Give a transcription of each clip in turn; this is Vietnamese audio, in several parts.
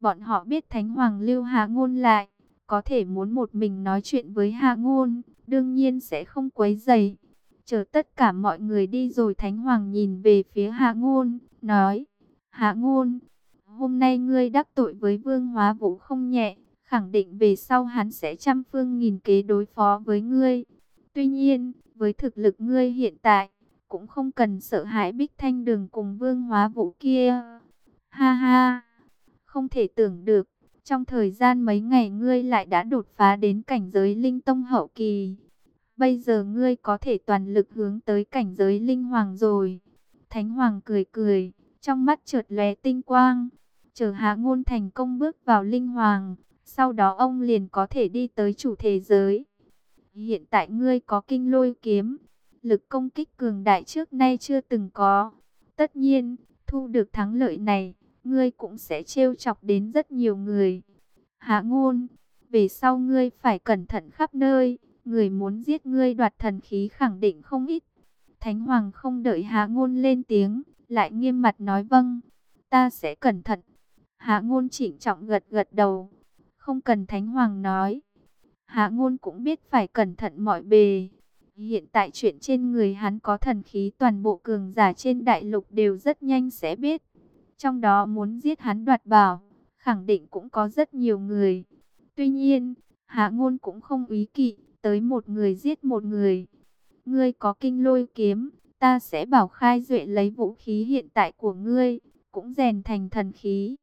Bọn họ biết Thánh Hoàng lưu Hạ Ngôn lại, có thể muốn một mình nói chuyện với Hạ Ngôn, đương nhiên sẽ không quấy rầy. Chờ tất cả mọi người đi rồi, Thánh Hoàng nhìn về phía Hạ Ngôn, nói: Hạ Ngôn, hôm nay ngươi đắc tội với Vương Hóa Vũ không nhẹ, khẳng định về sau hắn sẽ trăm phương nghìn kế đối phó với ngươi. Tuy nhiên, với thực lực ngươi hiện tại, cũng không cần sợ hãi Bích Thanh Đường cùng Vương Hóa Vũ kia. Ha ha, không thể tưởng được, trong thời gian mấy ngày ngươi lại đã đột phá đến cảnh giới Linh Tông hậu kỳ. Bây giờ ngươi có thể toàn lực hướng tới cảnh giới Linh Hoàng rồi. Thánh Hoàng cười cười, trong mắt chợt lóe tinh quang. Chờ Hạ Ngôn thành công bước vào Linh Hoàng, sau đó ông liền có thể đi tới chủ thế giới. Hiện tại ngươi có Kinh Lôi kiếm, lực công kích cường đại trước nay chưa từng có. Tất nhiên, thu được thắng lợi này, ngươi cũng sẽ trêu chọc đến rất nhiều người. Hạ Ngôn, về sau ngươi phải cẩn thận khắp nơi, người muốn giết ngươi đoạt thần khí khẳng định không ít. Thánh Hoàng không đợi Hạ Ngôn lên tiếng, lại nghiêm mặt nói: vâng, ta sẽ cẩn thận. Hạ Ngôn trịnh trọng gật gật đầu. Không cần Thánh Hoàng nói, Hạ Ngôn cũng biết phải cẩn thận mọi bề. Hiện tại chuyện trên người hắn có thần khí, toàn bộ cường giả trên đại lục đều rất nhanh sẽ biết. Trong đó muốn giết hắn đoạt bảo, khẳng định cũng có rất nhiều người. Tuy nhiên, Hạ Ngôn cũng không úy kỵ, tới một người giết một người. Ngươi có Kinh Lôi kiếm, ta sẽ bảo Khai Duệ lấy vũ khí hiện tại của ngươi, cũng rèn thành thần khí.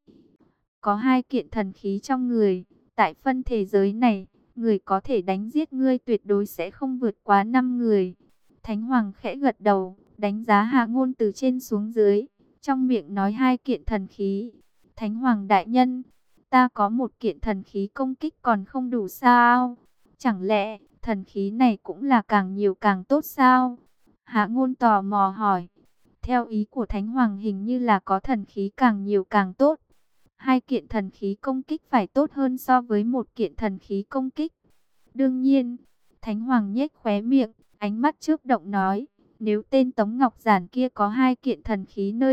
Có 2 kiện thần khí trong người, tại phân thể giới này, người có thể đánh giết ngươi tuyệt đối sẽ không vượt quá 5 người. Thánh Hoàng khẽ gật đầu, đánh giá Hạ Ngôn từ trên xuống dưới, trong miệng nói 2 kiện thần khí. Thánh Hoàng đại nhân, ta có 1 kiện thần khí công kích còn không đủ sao? Chẳng lẽ thần khí này cũng là càng nhiều càng tốt sao? Hạ Ngôn tò mò hỏi. Theo ý của Thánh Hoàng hình như là có thần khí càng nhiều càng tốt. 2 kiện thần khí công kích phải tốt hơn so với 1 kiện thần khí công kích. Đương nhiên, Thánh Hoàng nhếch khóe miệng, ánh mắt chớp động nói, nếu tên Tống Ngọc Giản kia có 2 kiện thần khí nơi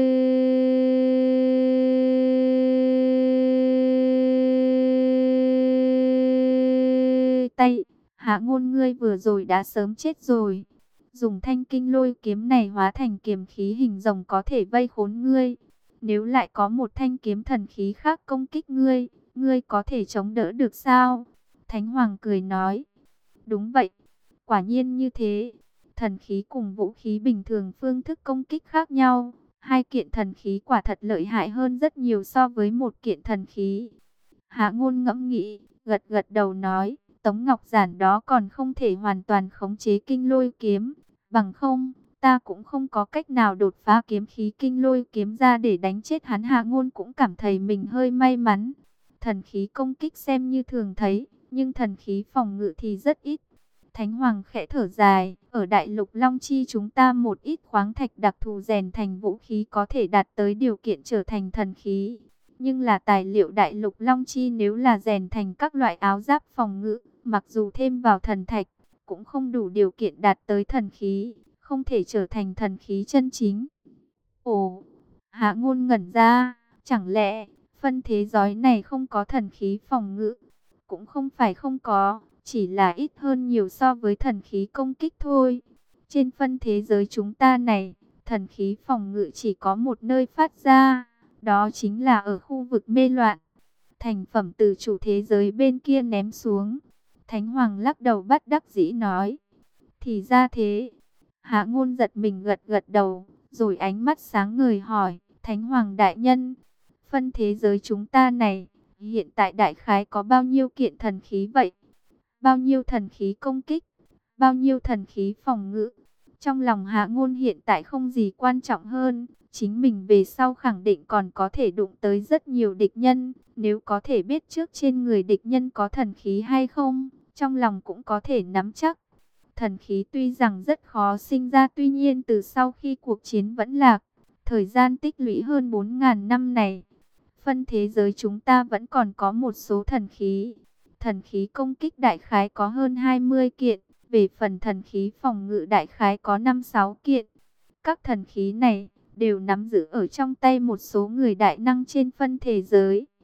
tay, Hạ Ngôn ngươi vừa rồi đã sớm chết rồi. Dùng thanh Kinh Lôi kiếm này hóa thành kiếm khí hình rồng có thể vây khốn ngươi. Nếu lại có một thanh kiếm thần khí khác công kích ngươi, ngươi có thể chống đỡ được sao? Thánh Hoàng cười nói. Đúng vậy, quả nhiên như thế. Thần khí cùng vũ khí bình thường phương thức công kích khác nhau. 2 kiện thần khí quả thật lợi hại hơn rất nhiều so với 1 kiện thần khí. Hạ Ngôn ngẫm nghĩ, gật gật đầu nói, Tống Ngọc Giản đó còn không thể hoàn toàn khống chế Kinh Lôi kiếm. Bằng không, ta cũng không có cách nào đột phá kiếm khí Kinh Lôi kiếm ra để đánh chết hắn. Hạ Ngôn cũng cảm thấy mình hơi may mắn. Thần khí công kích xem như thường thấy, nhưng thần khí phòng ngự thì rất ít. Thánh Hoàng khẽ thở dài, ở Đại Lục Long Chi chúng ta một ít khoáng thạch đặc thù rèn thành vũ khí có thể đạt tới điều kiện trở thành thần khí. Nhưng là tài liệu Đại Lục Long Chi nếu là rèn thành các loại áo giáp phòng ngự, mặc dù thêm vào thần thạch, cũng không đủ điều kiện đạt tới thần khí, không thể trở thành thần khí chân chính. Ồ, Hạ Ngôn ngẩn ra, chẳng lẽ phân thế giới này không có thần khí phòng ngự? Cũng không phải không có, chỉ là ít hơn nhiều so với thần khí công kích thôi. Trên phân thế giới chúng ta này, thần khí phòng ngự chỉ có một nơi phát ra, đó chính là ở khu vực mê loạn. Thành phẩm từ chủ thế giới bên kia ném xuống. Thánh Hoàng lắc đầu bất đắc dĩ nói. Thì ra thế. Hạ Ngôn giật mình gật gật đầu, rồi ánh mắt sáng ngời hỏi, Thánh Hoàng đại nhân, phân thế giới chúng ta này, hiện tại đại khái có bao nhiêu kiện thần khí vậy? Bao nhiêu thần khí công kích? Bao nhiêu thần khí phòng ngự? Trong lòng Hạ Ngôn hiện tại không gì quan trọng hơn, chính mình về sau khẳng định còn có thể đụng tới rất nhiều địch nhân, nếu có thể biết trước trên người địch nhân có thần khí hay không, trong lòng cũng có thể nắm chắc. Thần khí tuy rằng rất khó sinh ra, tuy nhiên từ sau khi cuộc chiến vẫn lạc, thời gian tích lũy hơn 4.000 năm này, phân thế giới chúng ta vẫn còn có một số thần khí. Thần khí công kích đại khái có hơn 20 kiện, về phần thần khí phòng ngự đại khái có 5-6 kiện. Các thần khí này đều nắm giữ ở trong tay một số người đại năng trên phân thế giới.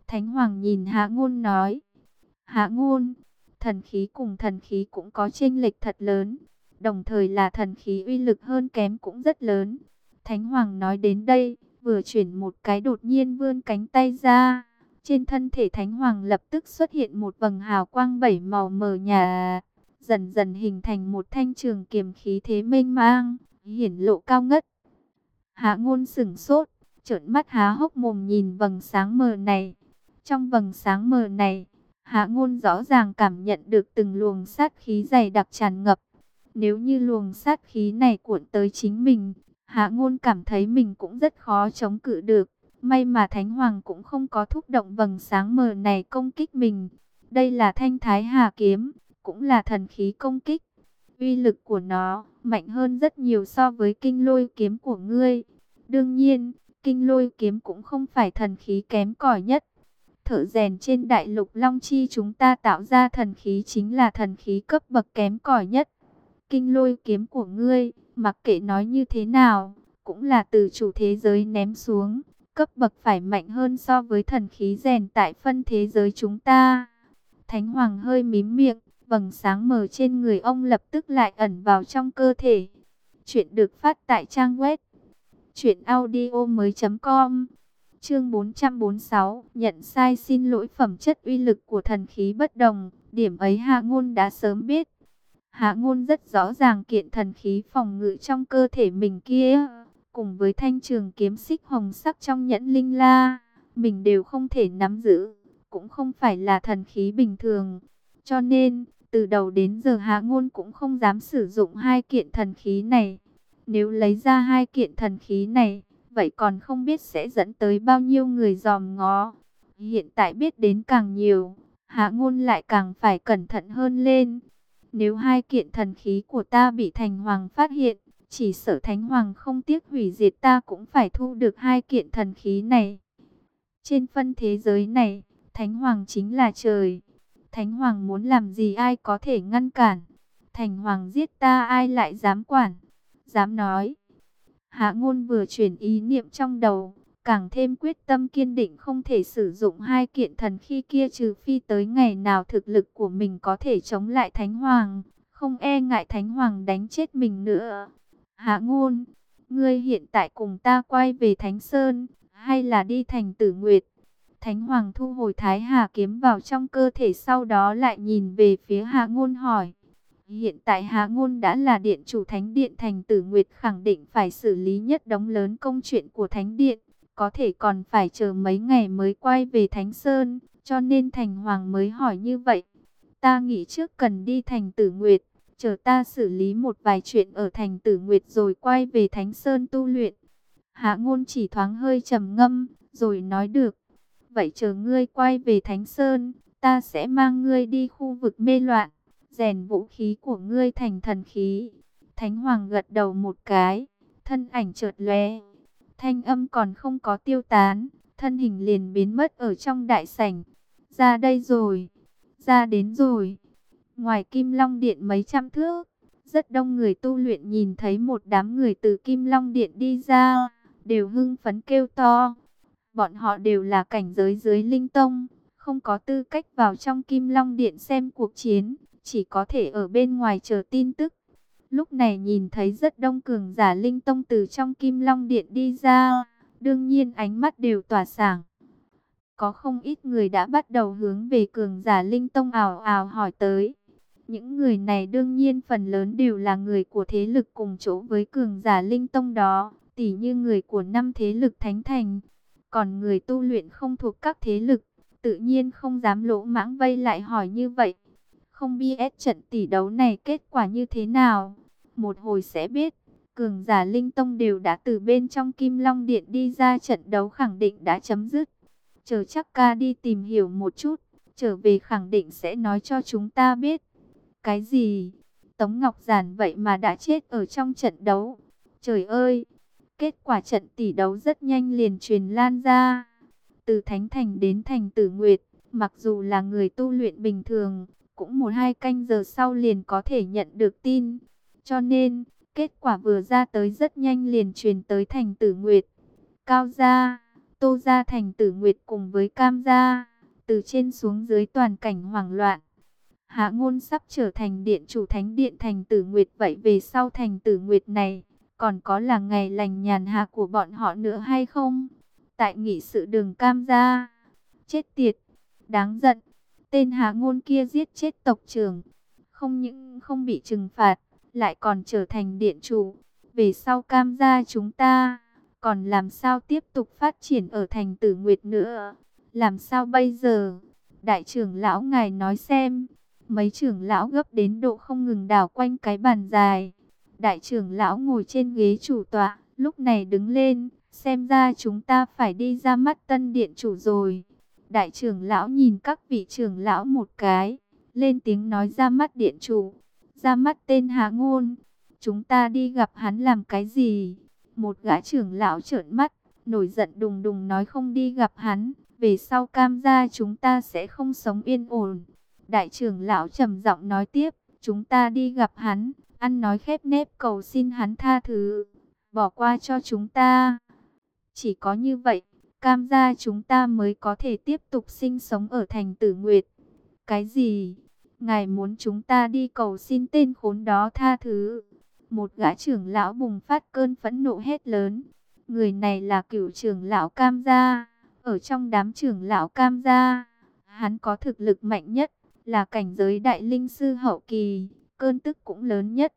Thánh Hoàng nhìn Hạ Ngôn nói, Hạ Ngôn, thần khí cùng thần khí cũng có chênh lệch thật lớn, đồng thời là thần khí uy lực hơn kém cũng rất lớn. Thánh Hoàng nói đến đây, vừa chuyển một cái đột nhiên vươn cánh tay ra. Trên thân thể Thánh Hoàng lập tức xuất hiện một vầng hào quang bảy màu mờ nhạt, dần dần hình thành một thanh trường kiếm khí thế mênh mang, hiển lộ cao ngất. Hạ Ngôn sửng sốt, trợn mắt há hốc mồm nhìn vầng sáng mờ này. Trong vầng sáng mờ này, Hạ Ngôn rõ ràng cảm nhận được từng luồng sát khí dày đặc tràn ngập. Nếu như luồng sát khí này cuộn tới chính mình, Hạ Ngôn cảm thấy mình cũng rất khó chống cự được. May mà Thánh Hoàng cũng không có thúc động vầng sáng mờ này công kích mình. Đây là Thanh Thái Hà kiếm, cũng là thần khí công kích. Uy lực của nó mạnh hơn rất nhiều so với Kinh Lôi kiếm của ngươi. Đương nhiên, Kinh Lôi kiếm cũng không phải thần khí kém cỏi nhất. Thợ rèn trên đại lục Long Chi chúng ta tạo ra thần khí chính là thần khí cấp bậc kém cỏi nhất. Kinh Lôi kiếm của ngươi, mặc kệ nói như thế nào, cũng là từ chủ thế giới ném xuống, cấp bậc phải mạnh hơn so với thần khí rèn tại phân thế giới chúng ta. Thánh Hoàng hơi mím miệng, vầng sáng mờ trên người ông lập tức lại ẩn vào trong cơ thể. Chuyện được phát tại trang web truyệnaudiomoi.com. Chương 446, nhận sai xin lỗi. Phẩm chất uy lực của thần khí bất đồng, điểm ấy Hạ Ngôn đã sớm biết. Hạ Ngôn rất rõ ràng kiện thần khí phòng ngự trong cơ thể mình kia, cùng với thanh trường kiếm xích hồng sắc trong nhẫn linh la, mình đều không thể nắm giữ, cũng không phải là thần khí bình thường. Cho nên, từ đầu đến giờ Hạ Ngôn cũng không dám sử dụng hai kiện thần khí này. Nếu lấy ra hai kiện thần khí này, vậy còn không biết sẽ dẫn tới bao nhiêu người dòm ngó. Hiện tại biết đến càng nhiều, Hạ Ngôn lại càng phải cẩn thận hơn lên. Nếu hai kiện thần khí của ta bị Thành Hoàng phát hiện, chỉ sợ Thánh Hoàng không tiếc hủy diệt ta cũng phải thu được hai kiện thần khí này. Trên phân thế giới này, Thánh Hoàng chính là trời. Thánh Hoàng muốn làm gì ai có thể ngăn cản. Thành Hoàng giết ta ai lại dám quản, dám nói. Hạ Ngôn vừa chuyển ý niệm trong đầu, càng thêm quyết tâm kiên định không thể sử dụng hai kiện thần khí kia trừ phi tới ngày nào thực lực của mình có thể chống lại Thánh Hoàng, không e ngại Thánh Hoàng đánh chết mình nữa. Hạ Ngôn, ngươi hiện tại cùng ta quay về Thánh Sơn, hay là đi thành Tử Nguyệt? Thánh Hoàng thu hồi Thái Hà kiếm vào trong cơ thể, sau đó lại nhìn về phía Hạ Ngôn hỏi. Hiện tại Hạ Ngôn đã là điện chủ Thánh Điện thành Tử Nguyệt, khẳng định phải xử lý nhất đống lớn công chuyện của Thánh Điện, có thể còn phải chờ mấy ngày mới quay về Thánh Sơn, cho nên Thành Hoàng mới hỏi như vậy. Ta nghĩ trước cần đi thành Tử Nguyệt, chờ ta xử lý một vài chuyện ở thành Tử Nguyệt rồi quay về Thánh Sơn tu luyện. Hạ Ngôn chỉ thoáng hơi trầm ngâm, rồi nói được. Vậy chờ ngươi quay về Thánh Sơn, ta sẽ mang ngươi đi khu vực mê loạn, rèn vũ khí của ngươi thành thần khí. Thánh Hoàng gật đầu một cái, thân ảnh chợt lóe, thanh âm còn không có tiêu tán, thân hình liền biến mất ở trong đại sảnh. Ra đây rồi, ra đến rồi. Ngoài Kim Long Điện mấy trăm thước, rất đông người tu luyện nhìn thấy một đám người từ Kim Long Điện đi ra, đều hưng phấn kêu to. Bọn họ đều là cảnh giới dưới Linh Tông, không có tư cách vào trong Kim Long Điện xem cuộc chiến, chỉ có thể ở bên ngoài chờ tin tức. Lúc này nhìn thấy rất đông cường giả Linh Tông từ trong Kim Long Điện đi ra, đương nhiên ánh mắt đều tỏa sáng. Có không ít người đã bắt đầu hướng về cường giả Linh Tông ào ào hỏi tới. Những người này đương nhiên phần lớn đều là người của thế lực cùng chỗ với cường giả Linh Tông đó, tỉ như người của 5 thế lực Thánh Thành. Còn người tu luyện không thuộc các thế lực, tự nhiên không dám lỗ mãng vây lại hỏi như vậy. Không biết trận tỷ đấu này kết quả như thế nào, một hồi sẽ biết. Cường giả Linh Tông đều đã từ bên trong Kim Long Điện đi ra, trận đấu khẳng định đã chấm dứt. Chờ chắc ca đi tìm hiểu một chút, trở về khẳng định sẽ nói cho chúng ta biết. Cái gì? Tống Ngọc Giản vậy mà đã chết ở trong trận đấu. Trời ơi! Kết quả trận tỷ đấu rất nhanh liền truyền lan ra. Từ Thánh Thành đến thành Tử Nguyệt, mặc dù là người tu luyện bình thường, cũng 1-2 canh giờ sau liền có thể nhận được tin. Cho nên, kết quả vừa ra tới rất nhanh liền truyền tới thành Tử Nguyệt. Cao gia, Tô gia thành Tử Nguyệt cùng với Cam gia, từ trên xuống dưới toàn cảnh hoảng loạn. Hạ Ngôn sắp trở thành điện chủ thánh điện thành Tử Nguyệt, vậy về sau thành Tử Nguyệt này còn có là ngày lành nhàn hạ của bọn họ nữa hay không? Tại nghị sự đường Cam gia, chết tiệt, đáng giận, tên Hạ Ngôn kia giết chết tộc trưởng, không những không bị trừng phạt, lại còn trở thành điện chủ. Về sau Cam gia chúng ta còn làm sao tiếp tục phát triển ở thành Tử Nguyệt nữa? Làm sao bây giờ? Đại trưởng lão ngài nói xem. Mấy trưởng lão gấp đến độ không ngừng đảo quanh cái bàn dài. Đại trưởng lão ngồi trên ghế chủ tọa, lúc này đứng lên, xem ra chúng ta phải đi ra mắt tân điện chủ rồi. Đại trưởng lão nhìn các vị trưởng lão một cái, lên tiếng nói ra mắt điện chủ, ra mắt tên Hạ Ngôn. Chúng ta đi gặp hắn làm cái gì? Một gã trưởng lão trợn mắt, nổi giận đùng đùng nói không đi gặp hắn, về sau Cam gia chúng ta sẽ không sống yên ổn. Đại trưởng lão trầm giọng nói tiếp, chúng ta đi gặp hắn, ăn nói khép nép cầu xin hắn tha thứ, bỏ qua cho chúng ta. Chỉ có như vậy, Cam gia chúng ta mới có thể tiếp tục sinh sống ở thành Tử Nguyệt. Cái gì? Ngài muốn chúng ta đi cầu xin tên khốn đó tha thứ? Một gã trưởng lão bùng phát cơn phẫn nộ hét lớn. Người này là cửu trưởng lão Cam gia. Ở trong đám trưởng lão Cam gia, hắn có thực lực mạnh nhất, là cảnh giới đại linh sư hậu kỳ, cơn tức cũng lớn nhất.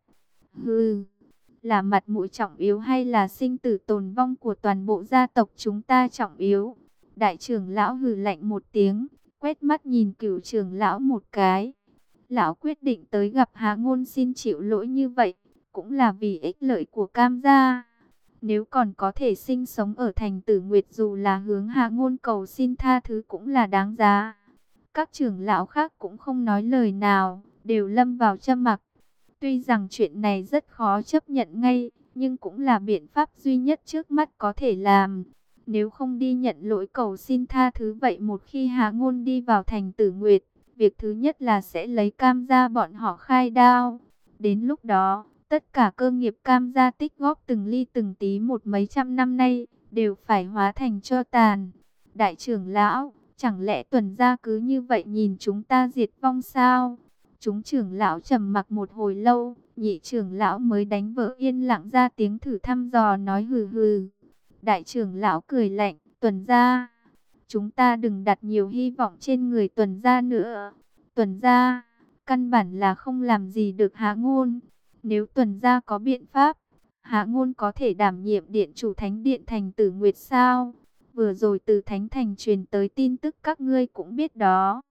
Hừ, là mặt mũi trọng yếu hay là sinh tử tồn vong của toàn bộ gia tộc chúng ta trọng yếu? Đại trưởng lão hừ lạnh một tiếng, quét mắt nhìn cửu trưởng lão một cái. Lão quyết định tới gặp Hạ Ngôn xin chịu lỗi như vậy, cũng là vì ích lợi của Cam gia. Nếu còn có thể sinh sống ở thành Tử Nguyệt, dù là hướng Hạ Ngôn cầu xin tha thứ cũng là đáng giá. Các trưởng lão khác cũng không nói lời nào, đều lâm vào trầm mặc. Tuy rằng chuyện này rất khó chấp nhận ngay, nhưng cũng là biện pháp duy nhất trước mắt có thể làm. Nếu không đi nhận lỗi cầu xin tha thứ, vậy một khi Hạ Ngôn đi vào thành Tử Nguyệt, việc thứ nhất là sẽ lấy Cam gia bọn họ khai đao. Đến lúc đó, tất cả cơ nghiệp Cam gia tích góp từng ly từng tí một mấy trăm năm nay, đều phải hóa thành tro tàn. Đại trưởng lão, chẳng lẽ Tuần gia cứ như vậy nhìn chúng ta diệt vong sao? Chúng trưởng lão trầm mặc một hồi lâu, nhị trưởng lão mới đánh vỡ yên lặng ra tiếng thử thăm dò nói hừ hừ. Đại trưởng lão cười lạnh, Tuần gia, chúng ta đừng đặt nhiều hy vọng trên người Tuần gia nữa. Tuần gia, căn bản là không làm gì được Hạ Ngôn. Nếu Tuần gia có biện pháp, Hạ Ngôn có thể đảm nhiệm điện chủ thánh điện thành Tử Nguyệt sao? Vừa rồi từ Thánh Thành truyền tới tin tức các ngươi cũng biết đó.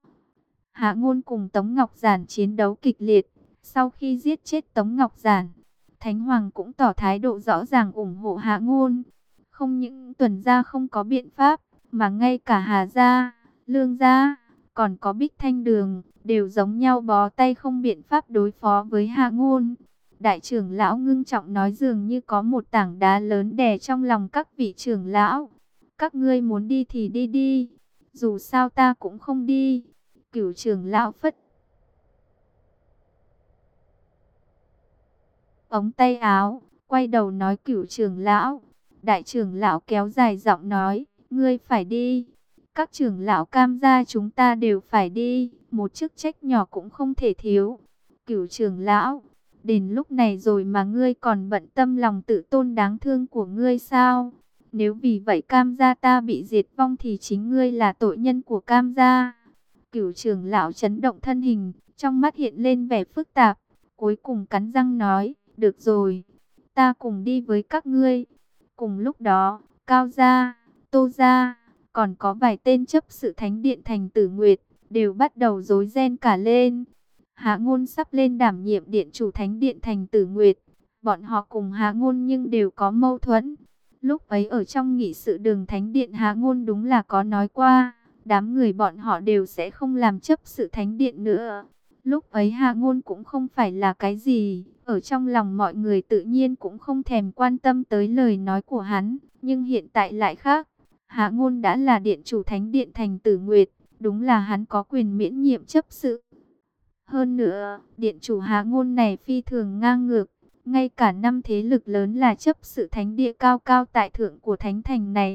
Hạ Ngôn cùng Tống Ngọc Giản chiến đấu kịch liệt. Sau khi giết chết Tống Ngọc Giản, Thánh Hoàng cũng tỏ thái độ rõ ràng ủng hộ Hạ Ngôn. Không những Tuần gia không có biện pháp, mà ngay cả Hà gia, Lương gia, còn có Bích Thanh Đường, đều giống nhau bó tay không biện pháp đối phó với Hạ Ngôn. Đại trưởng lão ngưng trọng nói, dường như có một tảng đá lớn đè trong lòng các vị trưởng lão. Các ngươi muốn đi thì đi đi, dù sao ta cũng không đi. Cửu trưởng lão phất ống tay áo, quay đầu nói Cửu trưởng lão. Đại trưởng lão kéo dài giọng nói, ngươi phải đi. Các trưởng lão Cam gia chúng ta đều phải đi, một chức trách nhỏ cũng không thể thiếu. Cửu trưởng lão, đến lúc này rồi mà ngươi còn bận tâm lòng tự tôn đáng thương của ngươi sao? Nếu vì vậy Cam gia ta bị diệt vong thì chính ngươi là tội nhân của Cam gia. Cửu trưởng lão chấn động thân hình, trong mắt hiện lên vẻ phức tạp, cuối cùng cắn răng nói, được rồi, ta cùng đi với các ngươi. Cùng lúc đó, Cao gia, Tô gia, còn có vài tên chấp sự thánh điện thành Tử Nguyệt, đều bắt đầu rối ren cả lên. Hạ Ngôn sắp lên đảm nhiệm điện chủ thánh điện thành Tử Nguyệt, bọn họ cùng Hạ Ngôn nhưng đều có mâu thuẫn. Lúc ấy ở trong nghị sự đường thánh điện, Hạ Ngôn đúng là có nói qua, đám người bọn họ đều sẽ không làm chấp sự thánh điện nữa. Lúc ấy Hạ Ngôn cũng không phải là cái gì, ở trong lòng mọi người tự nhiên cũng không thèm quan tâm tới lời nói của hắn, nhưng hiện tại lại khác. Hạ Ngôn đã là điện chủ thánh điện thành Tử Nguyệt, đúng là hắn có quyền miễn nhiệm chấp sự. Hơn nữa, điện chủ Hạ Ngôn này phi thường ngang ngược, ngay cả năm thế lực lớn là chấp sự thánh địa cao cao tại thượng của thánh thành này,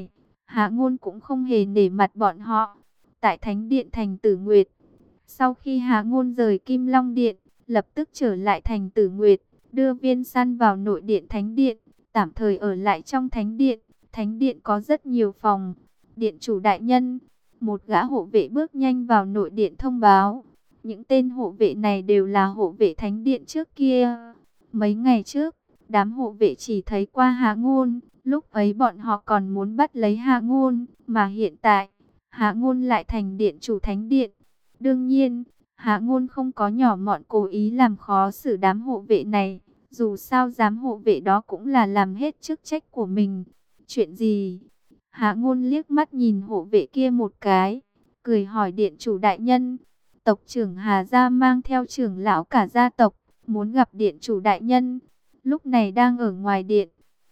Hạ Ngôn cũng không hề nể mặt bọn họ. Tại Thánh Điện Thành Tử Nguyệt, sau khi Hạ Ngôn rời Kim Long Điện, lập tức trở lại Thành Tử Nguyệt, đưa Viên San vào nội điện Thánh Điện, tạm thời ở lại trong Thánh Điện. Thánh Điện có rất nhiều phòng. Điện chủ đại nhân, một gã hộ vệ bước nhanh vào nội điện thông báo. Những tên hộ vệ này đều là hộ vệ Thánh Điện trước kia. Mấy ngày trước, đám hộ vệ chỉ thấy qua Hạ Ngôn, lúc ấy bọn họ còn muốn bắt lấy Hạ Ngôn, mà hiện tại, Hạ Ngôn lại thành điện chủ Thánh Điện. Đương nhiên, Hạ Ngôn không có nhỏ mọn cố ý làm khó xử đám hộ vệ này. Dù sao đám hộ vệ đó cũng là làm hết chức trách của mình. Chuyện gì? Hạ Ngôn liếc mắt nhìn hộ vệ kia một cái, cười hỏi điện chủ đại nhân. Tộc trưởng Hà Gia mang theo trưởng lão cả gia tộc, muốn gặp điện chủ đại nhân. Lúc này đang ở ngoài điện.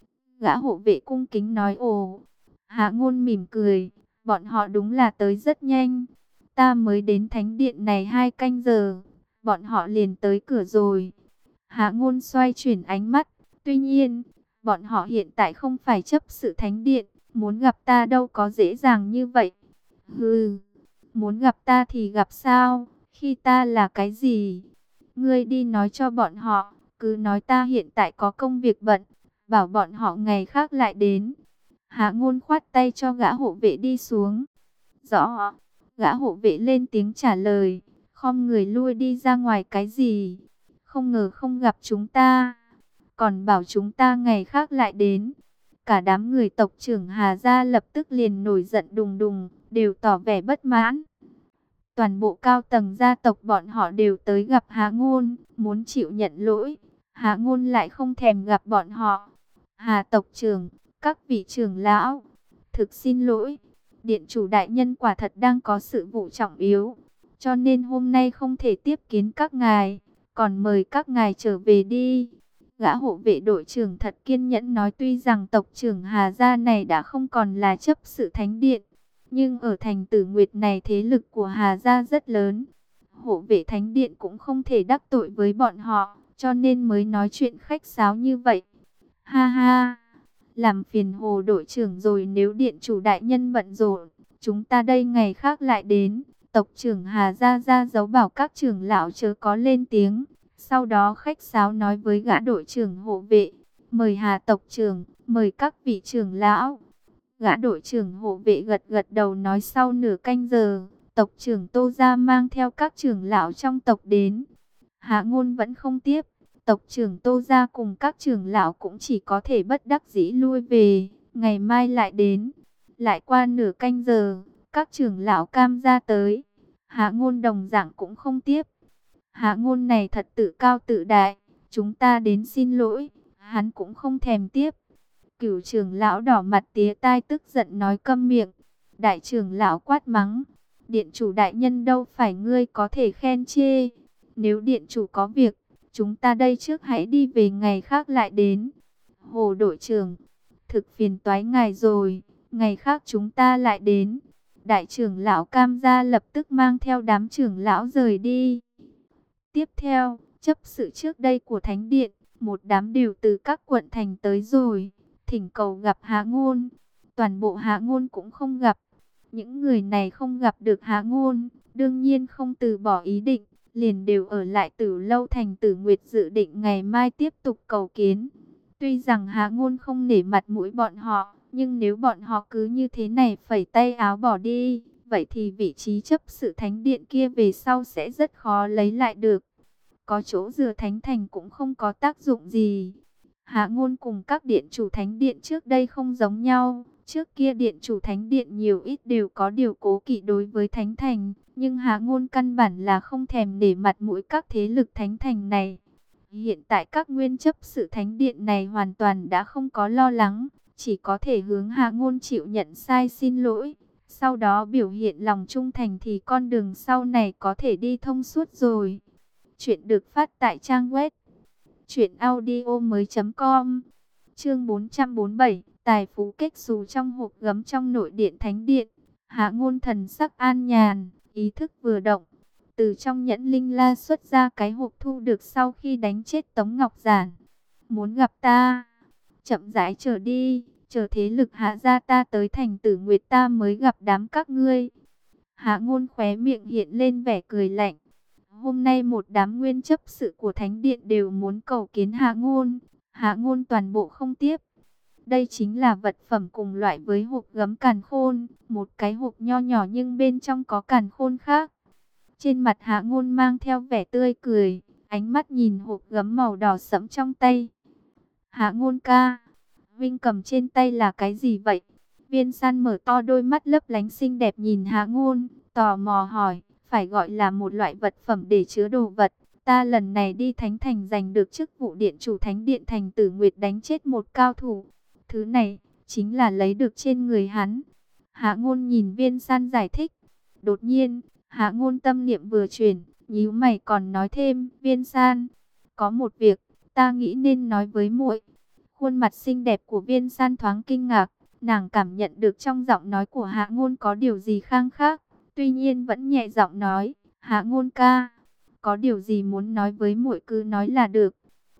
Gã hộ vệ cung kính nói ồ. Hạ Ngôn mỉm cười, bọn họ đúng là tới rất nhanh. Ta mới đến thánh điện này 2 canh giờ, bọn họ liền tới cửa rồi. Hạ Ngôn xoay chuyển ánh mắt, tuy nhiên, bọn họ hiện tại không phải chấp sự thánh điện, muốn gặp ta đâu có dễ dàng như vậy. Hừ, muốn gặp ta thì gặp sao, khi ta là cái gì? Ngươi đi nói cho bọn họ, cứ nói ta hiện tại có công việc bận, bảo bọn họ ngày khác lại đến. Hạ Ngôn khoát tay cho gã hộ vệ đi xuống. Rõ. Gã hộ vệ lên tiếng trả lời, khom người lui đi ra ngoài. Cái gì? Không ngờ không gặp chúng ta, còn bảo chúng ta ngày khác lại đến. Cả đám người tộc trưởng Hà Gia lập tức liền nổi giận đùng đùng, đều tỏ vẻ bất mãn. Toàn bộ cao tầng gia tộc bọn họ đều tới gặp Hạ Ngôn, muốn chịu nhận lỗi. Hạ Ngôn lại không thèm gặp bọn họ. Hà tộc trưởng, các vị trưởng lão, thực xin lỗi. Điện chủ đại nhân quả thật đang có sự vụ trọng yếu, cho nên hôm nay không thể tiếp kiến các ngài, còn mời các ngài trở về đi. Gã hộ vệ đội trưởng thật kiên nhẫn nói, tuy rằng tộc trưởng Hà Gia này đã không còn là chấp sự thánh điện, nhưng ở thành Tử Nguyệt này thế lực của Hà Gia rất lớn. Hộ vệ thánh điện cũng không thể đắc tội với bọn họ, cho nên mới nói chuyện khách sáo như vậy. Ha ha, làm phiền Hồ đội trưởng rồi, nếu điện chủ đại nhân bận rộn, chúng ta đây ngày khác lại đến. Tộc trưởng Hà Gia ra dấu bảo các trưởng lão chớ có lên tiếng. Sau đó khách sáo nói với gã đội trưởng hộ vệ, mời Hà tộc trưởng, mời các vị trưởng lão. Gã đội trưởng hộ vệ gật gật đầu nói sau nửa canh giờ, tộc trưởng Tô Gia mang theo các trưởng lão trong tộc đến. Hạ Ngôn vẫn không tiếp, tộc trưởng Tô Gia cùng các trưởng lão cũng chỉ có thể bất đắc dĩ lui về, ngày mai lại đến. Lại qua nửa canh giờ, các trưởng lão Cam Gia tới, Hạ Ngôn đồng dạng cũng không tiếp. Hạ Ngôn này thật tự cao tự đại, chúng ta đến xin lỗi, hắn cũng không thèm tiếp. Cửu trưởng lão đỏ mặt tía tai tức giận nói câm miệng. Đại trưởng lão quát mắng, điện chủ đại nhân đâu phải ngươi có thể khen chê. Nếu điện chủ có việc, chúng ta đây trước hãy đi về, ngày khác lại đến. Hồ đội trưởng, thực phiền toái ngài rồi, ngày khác chúng ta lại đến. Đại trưởng lão Cam Gia lập tức mang theo đám trưởng lão rời đi. Tiếp theo, chấp sự trước đây của Thánh Điện, một đám đều từ các quận thành tới rồi, thỉnh cầu gặp Hạ Ngôn. Toàn bộ Hạ Ngôn cũng không gặp. Những người này không gặp được Hạ Ngôn, đương nhiên không từ bỏ ý định, liền đều ở lại Tử Lâu thành Tử Nguyệt, dự định ngày mai tiếp tục cầu kiến. Tuy rằng Hạ Ngôn không nể mặt mũi bọn họ, nhưng nếu bọn họ cứ như thế này phẩy tay áo bỏ đi, vậy thì vị trí chấp sự thánh điện kia về sau sẽ rất khó lấy lại được. Có chỗ dựa thánh thành cũng không có tác dụng gì. Hạ Ngôn cùng các điện chủ thánh điện trước đây không giống nhau. Trước kia điện chủ thánh điện nhiều ít đều có điều cố kỵ đối với thánh thành, nhưng Hạ Ngôn căn bản là không thèm để mặt mũi các thế lực thánh thành này. Hiện tại các nguyên chấp sự thánh điện này hoàn toàn đã không có lo lắng, chỉ có thể hướng Hạ Ngôn chịu nhận sai xin lỗi, sau đó biểu hiện lòng trung thành thì con đường sau này có thể đi thông suốt rồi. Chuyện được phát tại trang web truyệnaudiomoi.com. Chương 447, tài phú kết xù trong hộp gấm trong nội điện thánh điện. Hạ Ngôn thần sắc an nhàn, ý thức vừa động, từ trong nhẫn linh la xuất ra cái hộp thu được sau khi đánh chết Tống Ngọc Giản. Muốn gặp ta, chậm rãi trở đi, chờ thế lực Hạ gia ta tới thành Tử Nguyệt ta mới gặp đám các ngươi. Hạ Ngôn khóe miệng hiện lên vẻ cười lạnh. Hôm nay một đám nguyên chấp sự của Thánh Điện đều muốn cầu kiến Hạ Ngôn. Hạ Ngôn toàn bộ không tiếp. Đây chính là vật phẩm cùng loại với hộp gấm càn khôn. Một cái hộp nho nhỏ nhưng bên trong có càn khôn khác. Trên mặt Hạ Ngôn mang theo vẻ tươi cười. Ánh mắt nhìn hộp gấm màu đỏ sẫm trong tay. Hạ Ngôn ca, Vinh cầm trên tay là cái gì vậy? Viên San mở to đôi mắt lấp lánh xinh đẹp nhìn Hạ Ngôn, tò mò hỏi, phải gọi là một loại vật phẩm để chứa đồ vật. Ta lần này đi Thánh Thành giành được chức vụ điện chủ Thánh Điện Thành Tử Nguyệt đánh chết một cao thủ. Thứ này, chính là lấy được trên người hắn. Hạ Ngôn nhìn Viên San giải thích. Đột nhiên, Hạ Ngôn tâm niệm vừa chuyển, nhíu mày còn nói thêm, Viên San, có một việc, ta nghĩ nên nói với muội. Khuôn mặt xinh đẹp của Viên San thoáng kinh ngạc, nàng cảm nhận được trong giọng nói của Hạ Ngôn có điều gì khang khác, tuy nhiên vẫn nhẹ giọng nói, Hạ Ngôn ca, có điều gì muốn nói với muội cứ nói là được.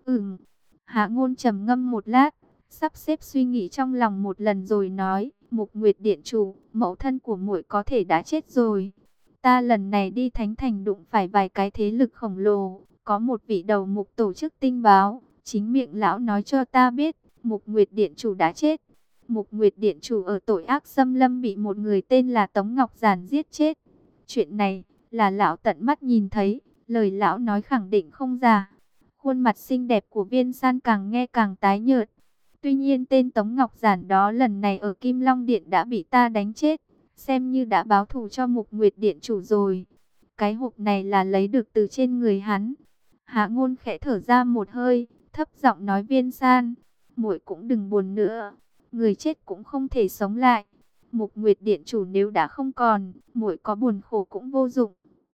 Hạ Ngôn trầm ngâm một lát, sắp xếp suy nghĩ trong lòng một lần rồi nói, Mục Nguyệt điện chủ, mẫu thân của muội có thể đã chết rồi. Ta lần này đi Thánh Thành đụng phải vài cái thế lực khổng lồ, có một vị đầu mục tổ chức tinh báo, chính miệng lão nói cho ta biết, Mục Nguyệt điện chủ đã chết. Mục Nguyệt điện chủ ở tội ác xâm lâm bị một người tên là Tống Ngọc Giản giết chết. Chuyện này là lão tận mắt nhìn thấy, lời lão nói khẳng định không giả. Khuôn mặt xinh đẹp của Viên San càng nghe càng tái nhợt. Tuy nhiên tên Tống Ngọc Giản đó lần này ở Kim Long Điện đã bị ta đánh chết, xem như đã báo thù cho Mục Nguyệt điện chủ rồi. Cái hộp này là lấy được từ trên người hắn. Hạ Ngôn khẽ thở ra một hơi, thấp giọng nói, Viên San, muội cũng đừng buồn nữa, người chết cũng không thể sống lại. Mục Nguyệt điện chủ nếu đã không còn, muội có buồn khổ cũng vô dụng.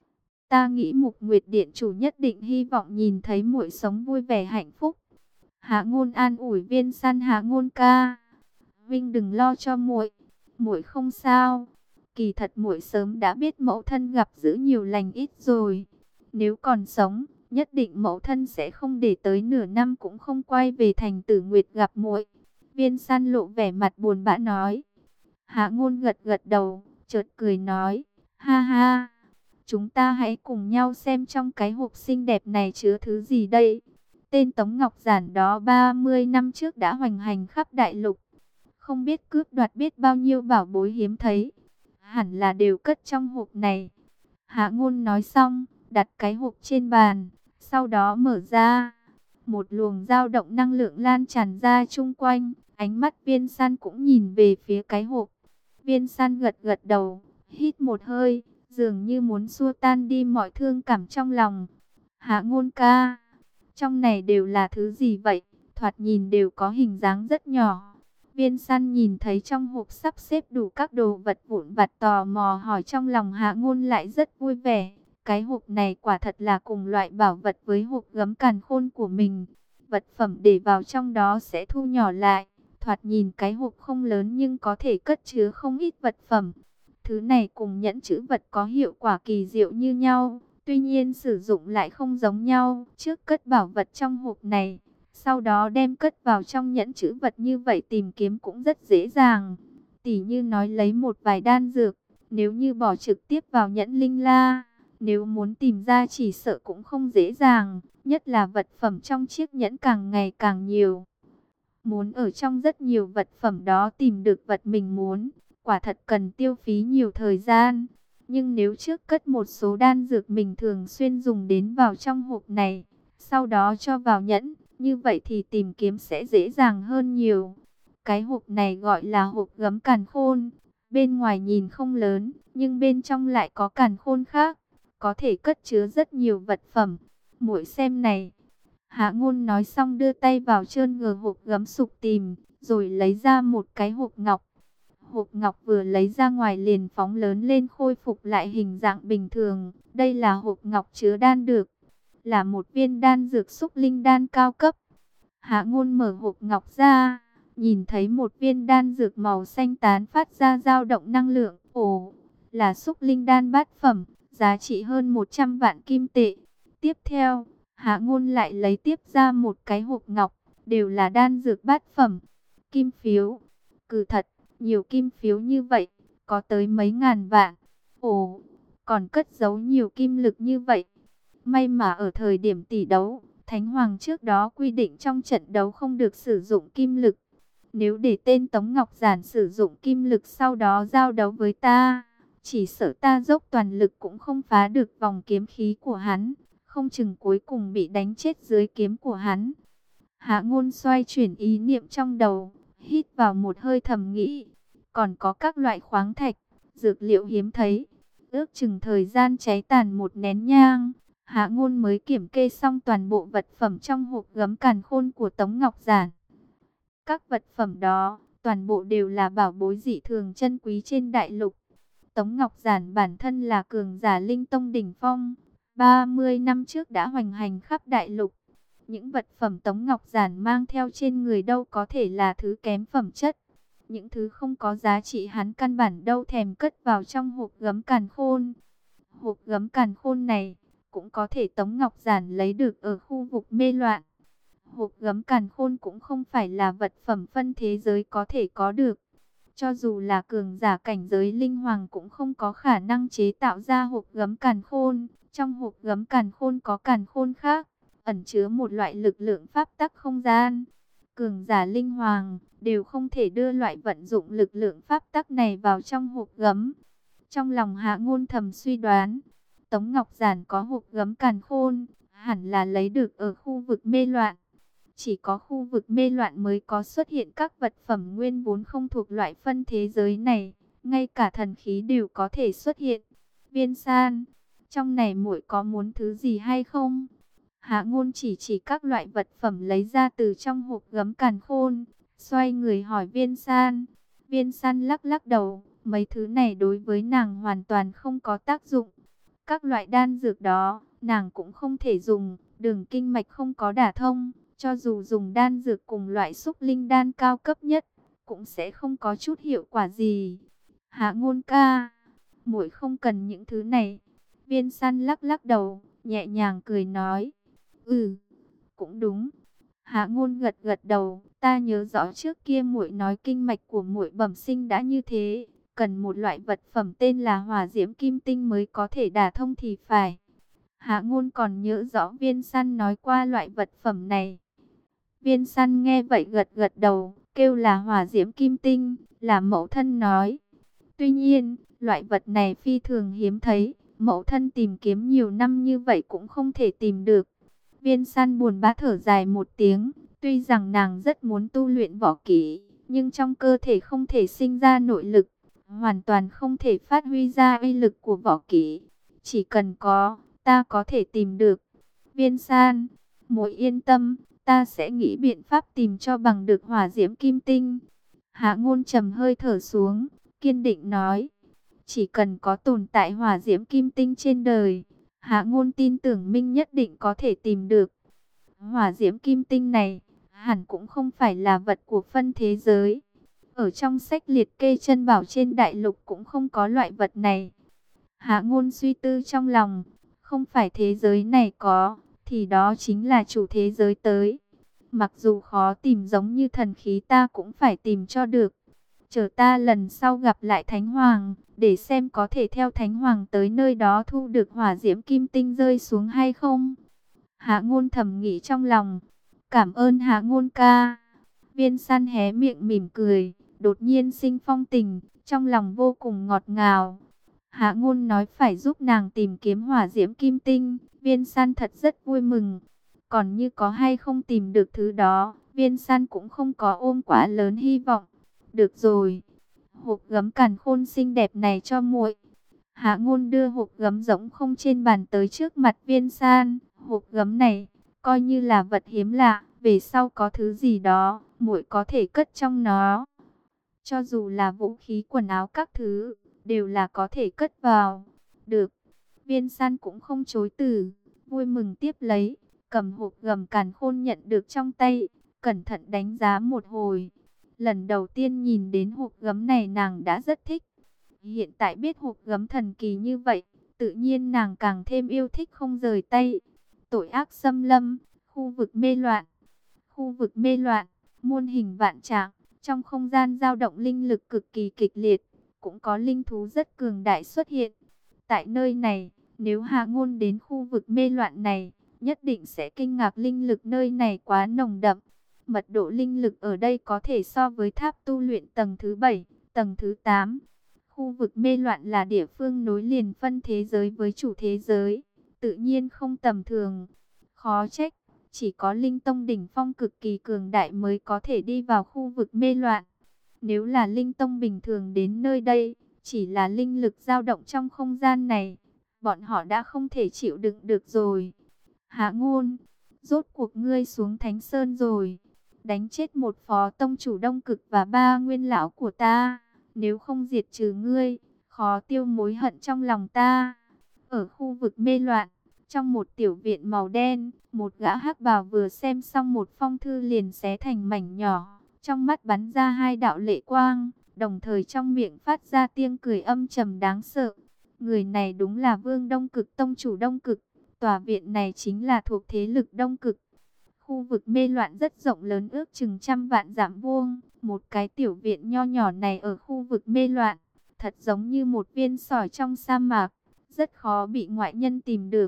Ta nghĩ Mục Nguyệt điện chủ nhất định hy vọng nhìn thấy muội sống vui vẻ hạnh phúc. Hạ Ngôn an ủi Viên San, Hạ Ngôn ca, Vinh đừng lo cho muội, muội không sao. Kỳ thật muội sớm đã biết mẫu thân gặp dữ nhiều lành ít rồi. Nếu còn sống, nhất định mẫu thân sẽ không để tới nửa năm cũng không quay về thành Tử Nguyệt gặp muội. Viên San lộ vẻ mặt buồn bã nói. Hạ Ngôn gật gật đầu, chợt cười nói, ha ha, chúng ta hãy cùng nhau xem trong cái hộp xinh đẹp này chứa thứ gì đây. Tên Tống Ngọc Giản đó 30 năm trước đã hoành hành khắp đại lục, không biết cướp đoạt biết bao nhiêu bảo bối hiếm thấy, hẳn là đều cất trong hộp này. Hạ Ngôn nói xong, đặt cái hộp trên bàn, sau đó mở ra. Một luồng dao động năng lượng lan tràn ra chung quanh, ánh mắt Viên San cũng nhìn về phía cái hộp. Viên San gật gật đầu, hít một hơi, dường như muốn xua tan đi mọi thương cảm trong lòng. Hạ Ngôn ca, trong này đều là thứ gì vậy? Thoạt nhìn đều có hình dáng rất nhỏ. Viên San nhìn thấy trong hộp sắp xếp đủ các đồ vật vụn vặt, tò mò hỏi, trong lòng Hạ Ngôn lại rất vui vẻ. Cái hộp này quả thật là cùng loại bảo vật với hộp gấm càn khôn của mình. Vật phẩm để vào trong đó sẽ thu nhỏ lại. Thoạt nhìn cái hộp không lớn nhưng có thể cất chứa không ít vật phẩm. Thứ này cùng nhẫn trữ vật có hiệu quả kỳ diệu như nhau. Tuy nhiên sử dụng lại không giống nhau. Trước cất bảo vật trong hộp này, sau đó đem cất vào trong nhẫn trữ vật, như vậy tìm kiếm cũng rất dễ dàng. Tỉ như nói lấy một vài đan dược, nếu như bỏ trực tiếp vào nhẫn linh la, nếu muốn tìm ra chỉ sợ cũng không dễ dàng. Nhất là vật phẩm trong chiếc nhẫn càng ngày càng nhiều. Muốn ở trong rất nhiều vật phẩm đó tìm được vật mình muốn, quả thật cần tiêu phí nhiều thời gian. Nhưng nếu trước cất một số đan dược mình thường xuyên dùng đến vào trong hộp này, sau đó cho vào nhẫn, như vậy thì tìm kiếm sẽ dễ dàng hơn nhiều. Cái hộp này gọi là hộp gấm càn khôn. Bên ngoài nhìn không lớn, nhưng bên trong lại có càn khôn khác, có thể cất chứa rất nhiều vật phẩm. Muội xem này. Hạ Ngôn nói xong đưa tay vào trơn ngờ hộp gấm sục tìm, rồi lấy ra một cái hộp ngọc. Hộp ngọc vừa lấy ra ngoài liền phóng lớn lên, khôi phục lại hình dạng bình thường. Đây là hộp ngọc chứa đan được, là một viên đan dược xúc linh đan cao cấp. Hạ Ngôn mở hộp ngọc ra, nhìn thấy một viên đan dược màu xanh tán phát ra dao động năng lượng. Ồ, là xúc linh đan bát phẩm, giá trị hơn 100 vạn kim tệ. Tiếp theo, Hạ Ngôn lại lấy tiếp ra một cái hộp ngọc, đều là đan dược bát phẩm. Kim phiếu, Cừ thật, nhiều kim phiếu như vậy, có tới mấy ngàn vạn. Ồ, còn cất giấu nhiều kim lực như vậy. May mà ở thời điểm tỷ đấu, Thánh Hoàng trước đó quy định trong trận đấu không được sử dụng kim lực. Nếu để tên Tống Ngọc Giản sử dụng kim lực sau đó giao đấu với ta, chỉ sợ ta dốc toàn lực cũng không phá được vòng kiếm khí của hắn, không chừng cuối cùng bị đánh chết dưới kiếm của hắn. Hạ Ngôn xoay chuyển ý niệm trong đầu, hít vào một hơi thầm nghĩ, còn có các loại khoáng thạch, dược liệu hiếm thấy, ước chừng thời gian cháy tàn một nén nhang, Hạ Ngôn mới kiểm kê xong toàn bộ vật phẩm trong hộp gấm càn khôn của Tống Ngọc Giản. Các vật phẩm đó, toàn bộ đều là bảo bối dị thường chân quý trên đại lục. Tống Ngọc Giản bản thân là cường giả linh tông đỉnh phong, 30 năm trước đã hoành hành khắp đại lục. Những vật phẩm Tống Ngọc Giản mang theo trên người đâu có thể là thứ kém phẩm chất. Những thứ không có giá trị hắn căn bản đâu thèm cất vào trong hộp gấm càn khôn. Hộp gấm càn khôn này cũng có thể Tống Ngọc Giản lấy được ở khu vực mê loạn. Hộp gấm càn khôn cũng không phải là vật phẩm phân thế giới có thể có được. Cho dù là cường giả cảnh giới linh hoàng cũng không có khả năng chế tạo ra hộp gấm càn khôn. Trong hộp gấm càn khôn có càn khôn khác, ẩn chứa một loại lực lượng pháp tắc không gian. Cường giả linh hoàng đều không thể đưa loại vận dụng lực lượng pháp tắc này vào trong hộp gấm. Trong lòng Hạ Ngôn thầm suy đoán, Tống Ngọc Giản có hộp gấm càn khôn, hẳn là lấy được ở khu vực mê loạn. Chỉ có khu vực mê loạn mới có xuất hiện các vật phẩm nguyên vốn không thuộc loại phân thế giới này, ngay cả thần khí đều có thể xuất hiện. Viên San, trong này muội có muốn thứ gì hay không? Hạ Ngôn chỉ các loại vật phẩm lấy ra từ trong hộp gấm càn khôn, xoay người hỏi Viên San. Viên San lắc lắc đầu, mấy thứ này đối với nàng hoàn toàn không có tác dụng. Các loại đan dược đó, nàng cũng không thể dùng, đường kinh mạch không có đả thông. Cho dù dùng đan dược cùng loại xúc linh đan cao cấp nhất, cũng sẽ không có chút hiệu quả gì. Hạ Ngôn ca, muội không cần những thứ này. Viên San lắc lắc đầu, nhẹ nhàng cười nói. Cũng đúng. Hạ Ngôn gật gật đầu, ta nhớ rõ trước kia muội nói kinh mạch của muội bẩm sinh đã như thế, cần một loại vật phẩm tên là Hỏa Diễm Kim Tinh mới có thể đả thông thì phải. Hạ Ngôn còn nhớ rõ Viên San nói qua loại vật phẩm này. Viên Săn nghe vậy gật gật đầu, kêu là Hỏa Diễm Kim Tinh, là mẫu thân nói. Tuy nhiên, loại vật này phi thường hiếm thấy, mẫu thân tìm kiếm nhiều năm như vậy cũng không thể tìm được. Viên Săn buồn bã thở dài một tiếng, tuy rằng nàng rất muốn tu luyện võ kỹ, nhưng trong cơ thể không thể sinh ra nội lực, hoàn toàn không thể phát huy ra uy lực của võ kỹ. Chỉ cần có, ta có thể tìm được. Viên San, muội yên tâm, ta sẽ nghĩ biện pháp tìm cho bằng được Hỏa Diễm Kim Tinh. Hạ Ngôn trầm hơi thở xuống, kiên định nói. Chỉ cần có tồn tại Hỏa Diễm Kim Tinh trên đời, Hạ Ngôn tin tưởng Minh nhất định có thể tìm được. Hỏa Diễm Kim Tinh này, hẳn cũng không phải là vật của phân thế giới. Ở trong sách liệt kê chân bảo trên đại lục cũng không có loại vật này. Hạ Ngôn suy tư trong lòng, không phải thế giới này có, thì đó chính là chủ thế giới tới. Mặc dù khó tìm giống như thần khí ta cũng phải tìm cho được. Chờ ta lần sau gặp lại Thánh Hoàng, để xem có thể theo Thánh Hoàng tới nơi đó thu được Hỏa Diễm Kim Tinh rơi xuống hay không. Hạ Ngôn thầm nghĩ trong lòng, cảm ơn Hạ Ngôn ca. Viên Săn hé miệng mỉm cười, đột nhiên sinh phong tình, trong lòng vô cùng ngọt ngào. Hạ Ngôn nói phải giúp nàng tìm kiếm Hỏa Diễm Kim Tinh, Viên Săn thật rất vui mừng. Còn như có hay không tìm được thứ đó, Viên Săn cũng không có ôm quá lớn hy vọng. Được rồi, hộp gấm càn khôn xinh đẹp này cho muội. Hạ Ngôn đưa hộp gấm rỗng không trên bàn tới trước mặt Viên San. Hộp gấm này, coi như là vật hiếm lạ, về sau có thứ gì đó, muội có thể cất trong nó. Cho dù là vũ khí quần áo các thứ, đều là có thể cất vào. Được, Viên San cũng không chối từ, vui mừng tiếp lấy, cầm hộp gấm càn khôn nhận được trong tay, cẩn thận đánh giá một hồi. Lần đầu tiên nhìn đến hộp gấm này nàng đã rất thích. Hiện tại biết hộp gấm thần kỳ như vậy, tự nhiên nàng càng thêm yêu thích không rời tay. Tội ác xâm lâm, khu vực mê loạn. Khu vực mê loạn, muôn hình vạn trạng, Trong không gian dao động linh lực cực kỳ kịch liệt, cũng có linh thú rất cường đại xuất hiện. Tại nơi này, nếu Hạ Ngôn đến khu vực mê loạn này, nhất định sẽ kinh ngạc, linh lực nơi này quá nồng đậm. Mật độ linh lực ở đây có thể so với tháp tu luyện tầng thứ 7, tầng thứ 8. Khu vực mê loạn là địa phương nối liền phân thế giới với chủ thế giới, tự nhiên không tầm thường. Khó trách, chỉ có linh tông đỉnh phong cực kỳ cường đại mới có thể đi vào khu vực mê loạn. Nếu là linh tông bình thường đến nơi đây, chỉ là linh lực dao động trong không gian này, bọn họ đã không thể chịu đựng được rồi. Hạ Ngôn, rốt cuộc ngươi xuống Thánh Sơn rồi. Đánh chết một phó tông chủ Đông Cực và 3 nguyên lão của ta. Nếu không diệt trừ ngươi, khó tiêu mối hận trong lòng ta. Ở khu vực mê loạn, trong một tiểu viện màu đen, một gã hắc bào vừa xem xong một phong thư liền xé thành mảnh nhỏ. Trong mắt bắn ra 2 đạo lệ quang, đồng thời trong miệng phát ra tiếng cười âm trầm đáng sợ. Người này đúng là Vương Đông Cực, tông chủ Đông Cực. Tòa viện này chính là thuộc thế lực Đông Cực. Khu vực mê loạn rất rộng lớn, ước chừng 100 vạn dặm vuông. Một cái tiểu viện nho nhỏ này ở khu vực mê loạn, thật giống như một viên sỏi trong sa mạc, rất khó bị ngoại nhân tìm được.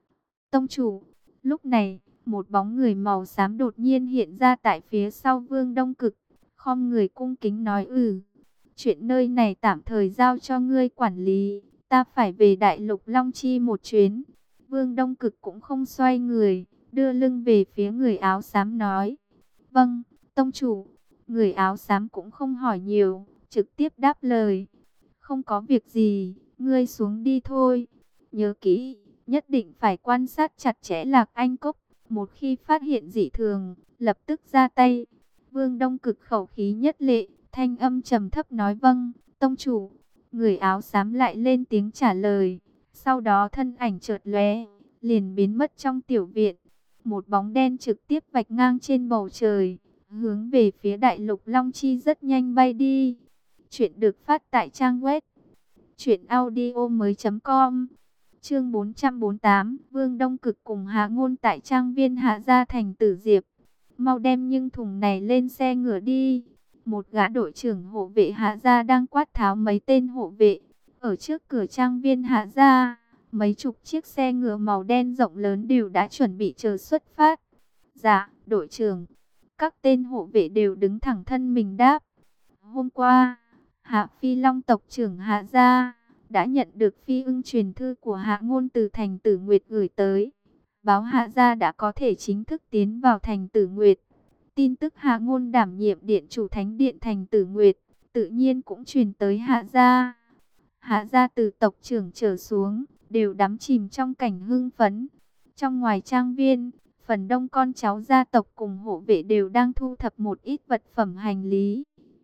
Tông chủ, lúc này, một bóng người màu xám đột nhiên hiện ra tại phía sau Vương Đông Cực, khom người cung kính nói: chuyện nơi này tạm thời giao cho ngươi quản lý, ta phải về Đại Lục Long Chi một chuyến. Vương Đông Cực cũng không xoay người, đưa lưng về phía người áo xám nói: vâng, tông chủ. Người áo xám cũng không hỏi nhiều, trực tiếp đáp lời: không có việc gì, ngươi xuống đi thôi. Nhớ kỹ, nhất định phải quan sát chặt chẽ Lạc Anh Cốc, một khi phát hiện dị thường, lập tức ra tay. Vương Đông Cực khẩu khí nhất lệ, thanh âm trầm thấp nói: vâng, tông chủ. Người áo xám lại lên tiếng trả lời, sau đó thân ảnh chợt lóe, liền biến mất trong tiểu viện. Một bóng đen trực tiếp vạch ngang trên bầu trời, hướng về phía Đại Lục Long Chi rất nhanh bay đi. Chuyện được phát tại trang web truyệnaudiomoi.com. Chương 448, Vương Đông Cực cùng Hạ Ngôn tại trang viên Hạ Gia thành Tử Diệp. Mau đem những thùng này lên xe ngựa đi. Một gã đội trưởng hộ vệ Hạ Gia đang quát tháo mấy tên hộ vệ. Ở trước cửa trang viên Hạ Gia, mấy chục chiếc xe ngựa màu đen rộng lớn đều đã chuẩn bị chờ xuất phát. Dạ, đội trưởng. Các tên hộ vệ đều đứng thẳng thân mình đáp. Hôm qua, Hạ Phi Long tộc trưởng Hạ Gia đã nhận được phi ưng truyền thư của Hạ Ngôn từ thành Tử Nguyệt gửi tới. Báo Hạ Gia đã có thể chính thức tiến vào thành Tử Nguyệt. Tin tức Hạ Ngôn đảm nhiệm điện chủ thánh điện thành Tử Nguyệt, tự nhiên cũng truyền tới Hạ Gia. Hạ Gia từ tộc trưởng trở xuống, đều đắm chìm trong cảnh hưng phấn. Trong ngoài trang viên, phần đông con cháu gia tộc cùng hộ vệ đều đang thu thập một ít vật phẩm hành lý.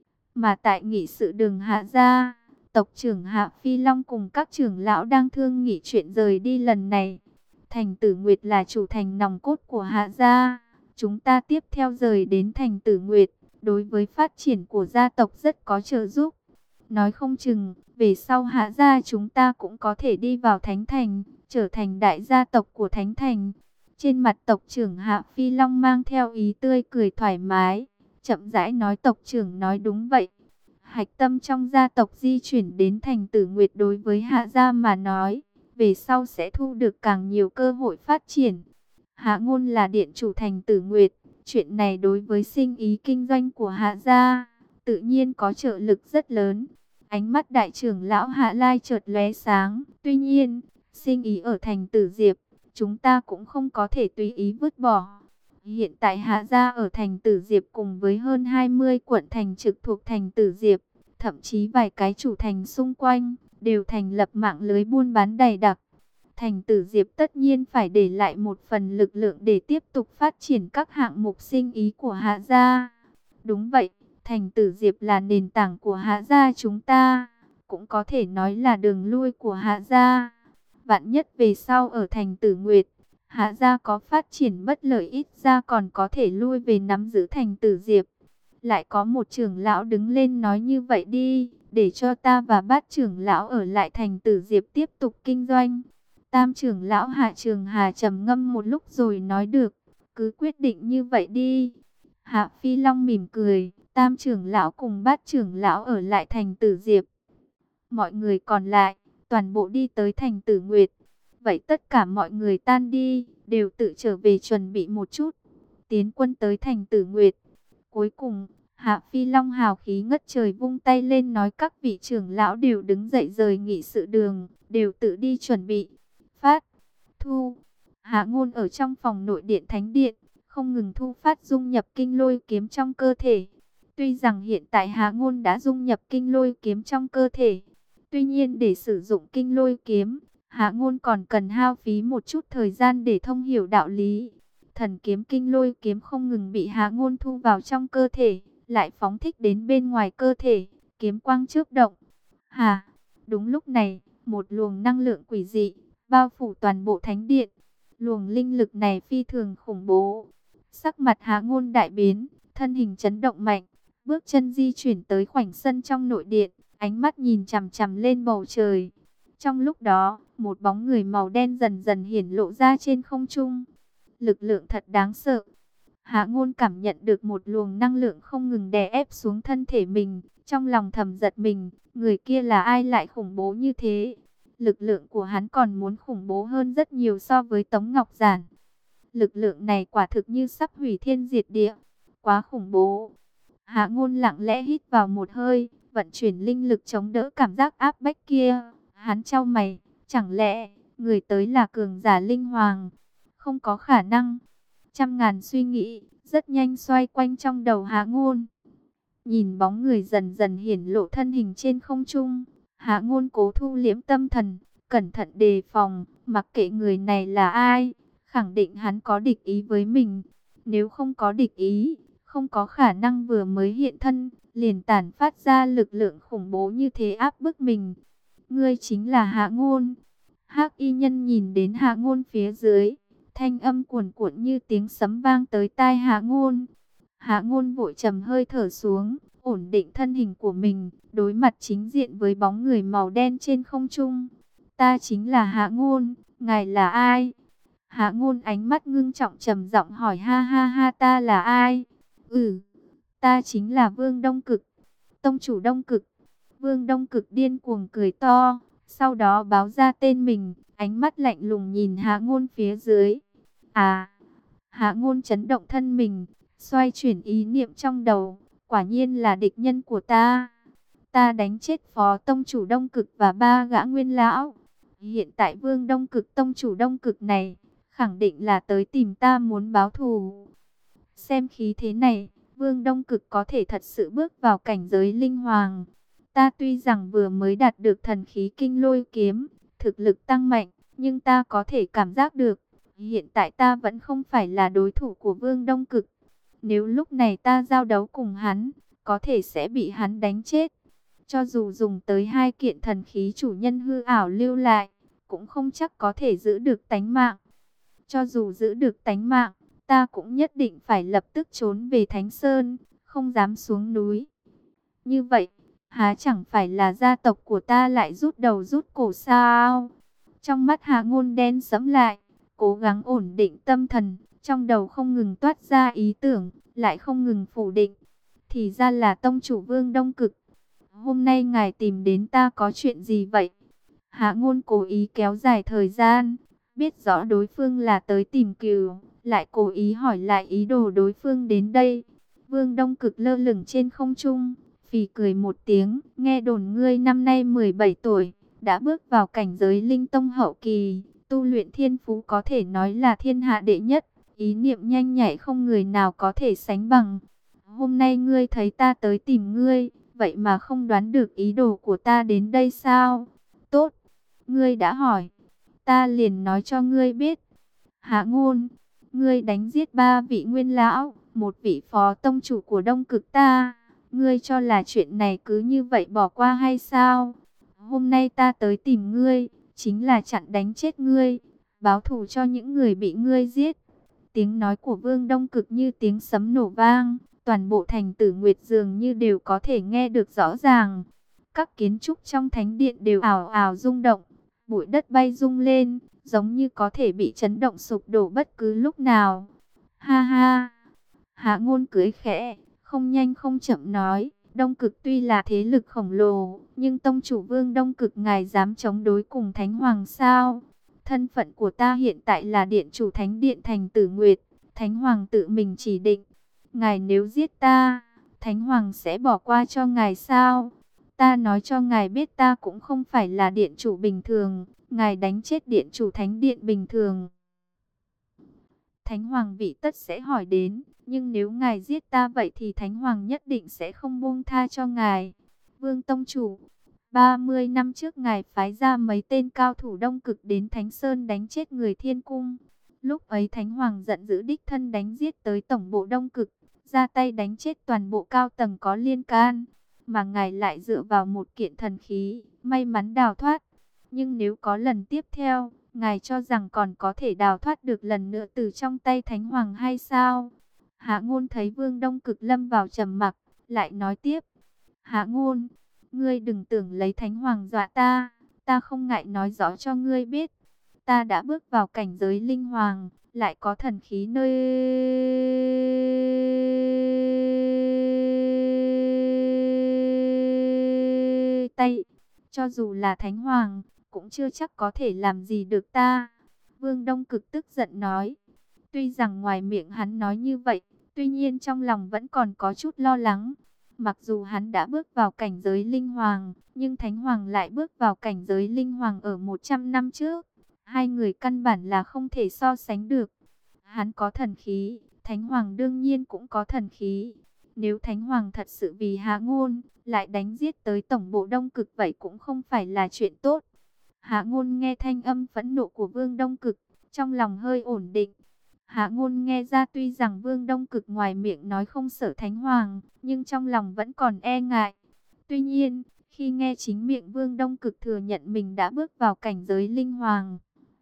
Mà tại nghị sự đường Hạ Gia, tộc trưởng Hạ Phi Long cùng các trưởng lão đang thương nghị chuyện rời đi lần này. Thành Tử Nguyệt là chủ thành nòng cốt của Hạ Gia. Chúng ta tiếp theo rời đến thành Tử Nguyệt, đối với phát triển của gia tộc rất có trợ giúp. Nói không chừng, về sau Hạ Gia chúng ta cũng có thể đi vào Thánh Thành, trở thành đại gia tộc của Thánh Thành. Trên mặt tộc trưởng Hạ Phi Long mang theo ý tươi cười thoải mái, chậm rãi nói: tộc trưởng nói đúng vậy. Hạch tâm trong gia tộc di chuyển đến thành Tử Nguyệt đối với Hạ Gia mà nói, về sau sẽ thu được càng nhiều cơ hội phát triển. Hạ Ngôn là điện chủ thành Tử Nguyệt, chuyện này đối với sinh ý kinh doanh của Hạ Gia, tự nhiên có trợ lực rất lớn. Ánh mắt đại trưởng lão Hạ Lai chợt lóe sáng. Tuy nhiên, sinh ý ở thành Tử Diệp, chúng ta cũng không có thể tùy ý vứt bỏ. Hiện tại Hạ Gia ở thành Tử Diệp cùng với hơn 20 quận thành trực thuộc thành Tử Diệp, thậm chí vài cái chủ thành xung quanh, đều thành lập mạng lưới buôn bán dày đặc. Thành Tử Diệp tất nhiên phải để lại một phần lực lượng để tiếp tục phát triển các hạng mục sinh ý của Hạ Gia. Đúng vậy, thành Tử Diệp là nền tảng của Hạ Gia chúng ta, cũng có thể nói là đường lui của Hạ Gia. Vạn nhất về sau ở thành Tử Nguyệt, Hạ Gia có phát triển bất lợi, ít ra còn có thể lui về nắm giữ thành Tử Diệp. Lại có một trưởng lão đứng lên nói: như vậy đi, để cho ta và Bát trưởng lão ở lại thành Tử Diệp tiếp tục kinh doanh. Tam trưởng lão Hạ Trường Hà trầm ngâm một lúc rồi nói: được, cứ quyết định như vậy đi. Hạ Phi Long mỉm cười, Tam trưởng lão cùng Bát trưởng lão ở lại thành Tử Diệp. Mọi người còn lại, toàn bộ đi tới thành Tử Nguyệt. Vậy tất cả mọi người tan đi, đều tự trở về chuẩn bị một chút. Tiến quân tới thành Tử Nguyệt. Cuối cùng, Hạ Phi Long hào khí ngất trời vung tay lên nói các vị trưởng lão đều đứng dậy rời nghị sự đường, đều tự đi chuẩn bị. Phát, thu, Hạ Ngôn ở trong phòng nội điện thánh điện, không ngừng thu phát dung nhập kinh lôi kiếm trong cơ thể. Tuy rằng hiện tại Hạ Ngôn đã dung nhập kinh lôi kiếm trong cơ thể, tuy nhiên để sử dụng kinh lôi kiếm, Hạ Ngôn còn cần hao phí một chút thời gian để thông hiểu đạo lý. Thần kiếm kinh lôi kiếm không ngừng bị Hạ Ngôn thu vào trong cơ thể, lại phóng thích đến bên ngoài cơ thể, kiếm quang chớp động. Đúng lúc này, một luồng năng lượng quỷ dị bao phủ toàn bộ thánh điện. Luồng linh lực này phi thường khủng bố. Sắc mặt Hạ Ngôn đại biến, thân hình chấn động mạnh, bước chân di chuyển tới khoảnh sân trong nội điện, ánh mắt nhìn chằm chằm lên bầu trời. Trong lúc đó, một bóng người màu đen dần dần hiển lộ ra trên không trung. Lực lượng thật đáng sợ. Hạ Ngôn cảm nhận được một luồng năng lượng không ngừng đè ép xuống thân thể mình, trong lòng thầm giật mình, người kia là ai lại khủng bố như thế? Lực lượng của hắn còn muốn khủng bố hơn rất nhiều so với Tống Ngọc Giản. Lực lượng này quả thực như sắp hủy thiên diệt địa, quá khủng bố. Hạ Ngôn lặng lẽ hít vào một hơi, vận chuyển linh lực chống đỡ cảm giác áp bách kia. Hắn chau mày, chẳng lẽ người tới là cường giả linh hoàng? Không có khả năng. Trăm ngàn suy nghĩ rất nhanh xoay quanh trong đầu Hạ Ngôn. Nhìn bóng người dần dần hiển lộ thân hình trên không trung, Hạ Ngôn cố thu liễm tâm thần, cẩn thận đề phòng, mặc kệ người này là ai, khẳng định hắn có địch ý với mình. Nếu không có địch ý, không có khả năng vừa mới hiện thân, liền tản phát ra lực lượng khủng bố như thế áp bức mình. Ngươi chính là Hạ Ngôn. Hắc y nhân nhìn đến Hạ Ngôn phía dưới, thanh âm cuồn cuộn như tiếng sấm vang tới tai Hạ Ngôn. Hạ Ngôn vội trầm hơi thở xuống, ổn định thân hình của mình, đối mặt chính diện với bóng người màu đen trên không trung. Ta chính là Hạ Ngôn, ngài là ai? Hạ Ngôn ánh mắt ngưng trọng trầm giọng hỏi. Ha ha ha, ta là ai? Ta chính là Vương Đông Cực, tông chủ Đông Cực. Vương Đông Cực điên cuồng cười to, sau đó báo ra tên mình, ánh mắt lạnh lùng nhìn Hạ Ngôn phía dưới. Hạ Ngôn chấn động thân mình, xoay chuyển ý niệm trong đầu, quả nhiên là địch nhân của ta. Ta đánh chết phó tông chủ Đông Cực và 3 gã nguyên lão. Hiện tại Vương Đông Cực, tông chủ Đông Cực này, khẳng định là tới tìm ta muốn báo thù. Xem khí thế này, Vương Đông Cực có thể thật sự bước vào cảnh giới linh hoàng. Ta tuy rằng vừa mới đạt được thần khí kinh lôi kiếm, thực lực tăng mạnh, nhưng ta có thể cảm giác được, hiện tại ta vẫn không phải là đối thủ của Vương Đông Cực. Nếu lúc này ta giao đấu cùng hắn, có thể sẽ bị hắn đánh chết. Cho dù dùng tới 2 kiện thần khí chủ nhân hư ảo lưu lại, cũng không chắc có thể giữ được tánh mạng. Cho dù giữ được tánh mạng, ta cũng nhất định phải lập tức trốn về Thánh Sơn, không dám xuống núi. Như vậy, há chẳng phải là gia tộc của ta lại rút đầu rút cổ sao? Trong mắt Hạ Ngôn đen sẫm lại, cố gắng ổn định tâm thần, trong đầu không ngừng toát ra ý tưởng, lại không ngừng phủ định. Thì ra là tông chủ Vương Đông Cực. Hôm nay ngài tìm đến ta có chuyện gì vậy? Hạ Ngôn cố ý kéo dài thời gian, biết rõ đối phương là tới tìm cừu, lại cố ý hỏi lại ý đồ đối phương đến đây. Vương Đông Cực lơ lửng trên không trung, phì cười một tiếng, nghe đồn ngươi năm nay 17 tuổi, đã bước vào cảnh giới linh tông hậu kỳ, tu luyện thiên phú có thể nói là thiên hạ đệ nhất, ý niệm nhanh nhạy không người nào có thể sánh bằng. Hôm nay ngươi thấy ta tới tìm ngươi, vậy mà không đoán được ý đồ của ta đến đây sao? Tốt, ngươi đã hỏi, ta liền nói cho ngươi biết. Hạ Ngôn, ngươi đánh giết 3 vị nguyên lão, 1 vị phó tông chủ của Đông Cực ta. Ngươi cho là chuyện này cứ như vậy bỏ qua hay sao? Hôm nay ta tới tìm ngươi, chính là chặn đánh chết ngươi, báo thù cho những người bị ngươi giết. Tiếng nói của Vương Đông Cực như tiếng sấm nổ vang, toàn bộ thành Tử Nguyệt dường như đều có thể nghe được rõ ràng. Các kiến trúc trong thánh điện đều ào ào rung động, bụi đất bay rung lên, giống như có thể bị chấn động sụp đổ bất cứ lúc nào. Ha ha! Hạ Ngôn cười khẽ, không nhanh không chậm nói, Đông Cực tuy là thế lực khổng lồ, nhưng tông chủ Vương Đông Cực ngài dám chống đối cùng Thánh Hoàng sao? Thân phận của ta hiện tại là điện chủ Thánh Điện Thành Tử Nguyệt, Thánh Hoàng tự mình chỉ định. Ngài nếu giết ta, Thánh Hoàng sẽ bỏ qua cho ngài sao? Ta nói cho ngài biết ta cũng không phải là điện chủ bình thường, ngài đánh chết điện chủ Thánh Điện bình thường, Thánh Hoàng vị tất sẽ hỏi đến, nhưng nếu ngài giết ta vậy thì Thánh Hoàng nhất định sẽ không buông tha cho ngài. Vương Tông Chủ, 30 năm trước ngài phái ra mấy tên cao thủ Đông Cực đến Thánh Sơn đánh chết người Thiên Cung. Lúc ấy Thánh Hoàng giận dữ đích thân đánh giết tới tổng bộ Đông Cực, ra tay đánh chết toàn bộ cao tầng có liên can. Mà ngài lại dựa vào một kiện thần khí, may mắn đào thoát. Nhưng nếu có lần tiếp theo, ngài cho rằng còn có thể đào thoát được lần nữa từ trong tay Thánh Hoàng hay sao? Hạ Ngôn thấy Vương Đông Cực lâm vào trầm mặc, lại nói tiếp. Hạ Ngôn, ngươi đừng tưởng lấy Thánh Hoàng dọa ta, ta không ngại nói rõ cho ngươi biết. Ta đã bước vào cảnh giới linh hoàng, lại có thần khí nơi tay. Cho dù là Thánh Hoàng, cũng chưa chắc có thể làm gì được ta. Vương Đông Cực tức giận nói. Tuy rằng ngoài miệng hắn nói như vậy, tuy nhiên trong lòng vẫn còn có chút lo lắng. Mặc dù hắn đã bước vào cảnh giới linh hoàng, nhưng Thánh Hoàng lại bước vào cảnh giới linh hoàng ở 100 năm trước. Hai người căn bản là không thể so sánh được. Hắn có thần khí, Thánh Hoàng đương nhiên cũng có thần khí. Nếu Thánh Hoàng thật sự vì Hạ Ngôn, lại đánh giết tới tổng bộ Đông Cực vậy cũng không phải là chuyện tốt. Hạ Ngôn nghe thanh âm phẫn nộ của Vương Đông Cực, trong lòng hơi ổn định. Hạ Ngôn nghe ra tuy rằng Vương Đông Cực ngoài miệng nói không sợ Thánh Hoàng, nhưng trong lòng vẫn còn e ngại. Tuy nhiên, khi nghe chính miệng Vương Đông Cực thừa nhận mình đã bước vào cảnh giới linh hoàng,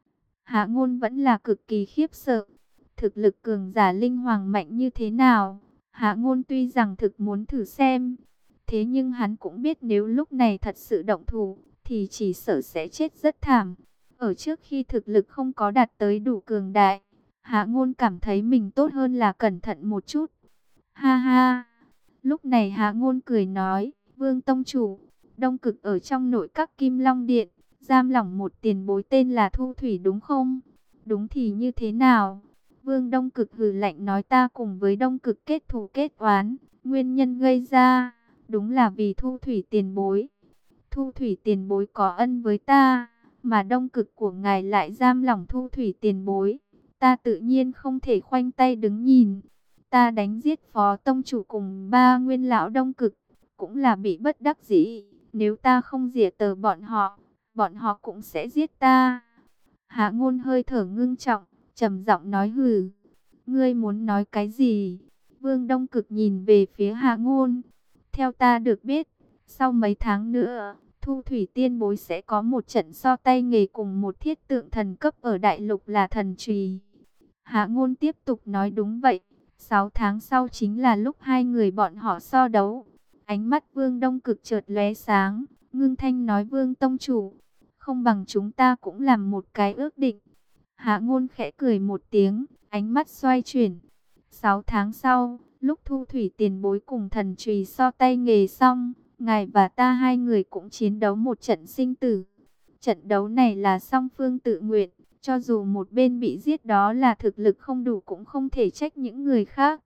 Hạ Ngôn vẫn là cực kỳ khiếp sợ. Thực lực cường giả linh hoàng mạnh như thế nào? Hạ Ngôn tuy rằng thực muốn thử xem, thế nhưng hắn cũng biết nếu lúc này thật sự động thủ, thì chỉ sợ sẽ chết rất thảm. Ở trước khi thực lực không có đạt tới đủ cường đại, Hạ Ngôn cảm thấy mình tốt hơn là cẩn thận một chút. Ha ha! Lúc này Hạ Ngôn cười nói, Vương Tông Chủ, Đông Cực ở trong nội các Kim Long Điện, giam lỏng một tiền bối tên là Thu Thủy đúng không? Đúng thì như thế nào? Vương Đông Cực hừ lạnh nói ta cùng với Đông Cực kết thù kết oán, nguyên nhân gây ra, đúng là vì Thu Thủy tiền bối. Thu Thủy tiền bối có ân với ta, mà Đông Cực của ngài lại giam lỏng Thu Thủy tiền bối. Ta tự nhiên không thể khoanh tay đứng nhìn. Ta đánh giết phó tông chủ cùng ba nguyên lão Đông Cực, cũng là bị bất đắc dĩ. Nếu ta không diệt tờ bọn họ cũng sẽ giết ta. Hạ Ngôn hơi thở ngưng trọng, trầm giọng nói hừ. Ngươi muốn nói cái gì? Vương Đông Cực nhìn về phía Hạ Ngôn. Theo ta được biết, sau mấy tháng nữa, Thu Thủy Tiên Bối sẽ có một trận so tay nghề cùng một thiết tượng thần cấp ở đại lục là thần trùy. Hạ Ngôn tiếp tục nói đúng vậy. 6 tháng sau chính là lúc hai người bọn họ so đấu. Ánh mắt Vương Đông Cực chợt lóe sáng, ngưng thanh nói Vương Tông Chủ, không bằng chúng ta cũng làm một cái ước định. Hạ Ngôn khẽ cười một tiếng, ánh mắt xoay chuyển. 6 tháng sau, lúc Thu Thủy tiền bối cùng thần trùy so tay nghề xong, ngài và ta hai người cũng chiến đấu một trận sinh tử. Trận đấu này là song phương tự nguyện, cho dù một bên bị giết đó là thực lực không đủ cũng không thể trách những người khác.